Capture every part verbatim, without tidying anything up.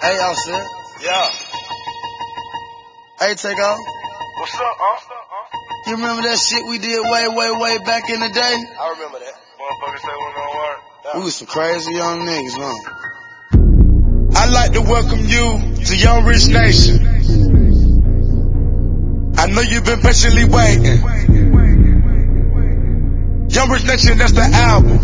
Hey, y'all shit. Yeah. Hey, take off. What's up, huh? You remember that shit we did way, way, way back in the day? I remember that. Motherfuckers say we don't work. Yeah. We was some crazy young niggas, huh? I'd like to welcome you to Young Rich Nation. I know you've been patiently waiting. Young Rich Nation, that's the album.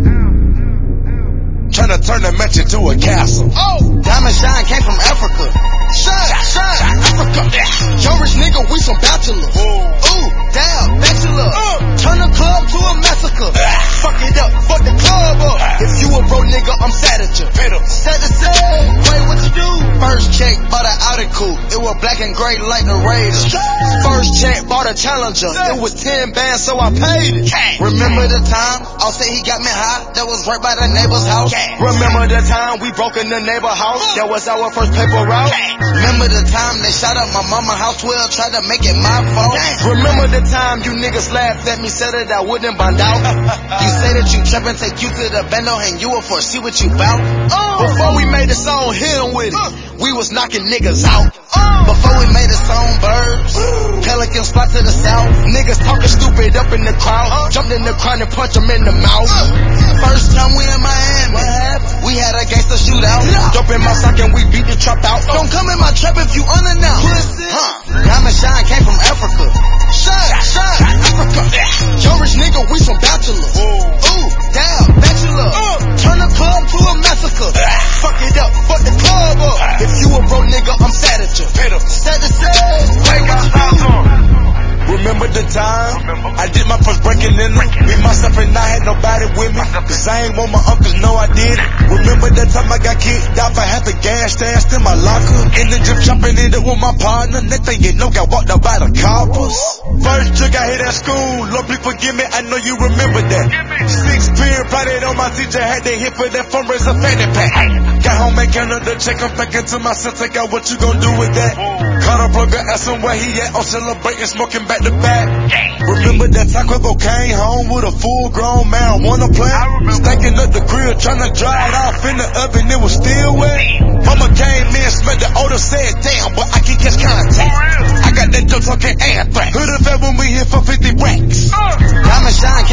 Trying to turn the mansion to a castle. Oh! Diamond Shine came from Africa. Shine, shine, Africa. Yeah. Young Rich nigga, we some bachelors. Ooh, Ooh damn, bachelor. Uh. Turn the club to a massacre. Uh. Fuck it up, fuck the club up. Uh. If you a bro nigga, I'm sad at you. Sad to say, wait, what you do? First check, bought an Audi coupe. It was black and gray like the Raiders. First check, bought a Challenger. It was ten bands, so I paid it. Remember the time? I'll say he got me high. That was right by the neighbor's house. Remember the time we broke in the neighbor house? That was our first paper route. Remember the time they shot up my mama house twelve, tried to make it my fault? Remember the time you niggas laughed at me, said that I wouldn't bond out? You say that you trappin', take you to the bando, and you will foresee what you bout? Before we made a song, hit 'em with it, we was knocking niggas out. Before we made a song, birds, Pelican spot to the south. Niggas talking stupid up in the crowd, jumped in the crowd and punched them in the mouth. First time we in Miami, we had a gangster shootout. Dope in my sock and we beat the trap out. Don't come in my trap if you unannounced. Huh? Diamond Shine came from Africa. Shine, shine, Africa. Young Rich nigga, we some bachelors. Ooh, damn, bachelor. Turn the club to a massacre. Fuck it up, fuck the club up. If you a bro nigga, I'm sad at you. Sad to say, wait, what you do? Remember the time I did my first breaking in them? Me, myself, and I had nobody with me, cause I ain't want my uncles know I did it. Remember that time I got kicked out for half the gas stashed in my locker? In the gym chopping it up with my partner. Next thing you know, got walked out by the coppers. First trick I hit at school, Lord please forgive me, I know you remember that. Six period, plotted on my teacher, had to hit for that fundraiser fanny pack. Got home and counted the check, I'm back into my sense, I got what you gon' do with that? Caught a plugger, asked him where he at, on celebrating, smoking back to back. Remember that time Quavo came home with a full grown marijuana plant? Stacking up the grill, tryna dry it off in the oven, it was still wet. Mama came in, smelled the odor, said damn, but I can catch contact. I got that dope talking anthrax. Who'da fed when we hit for fifty racks? Diamond Shine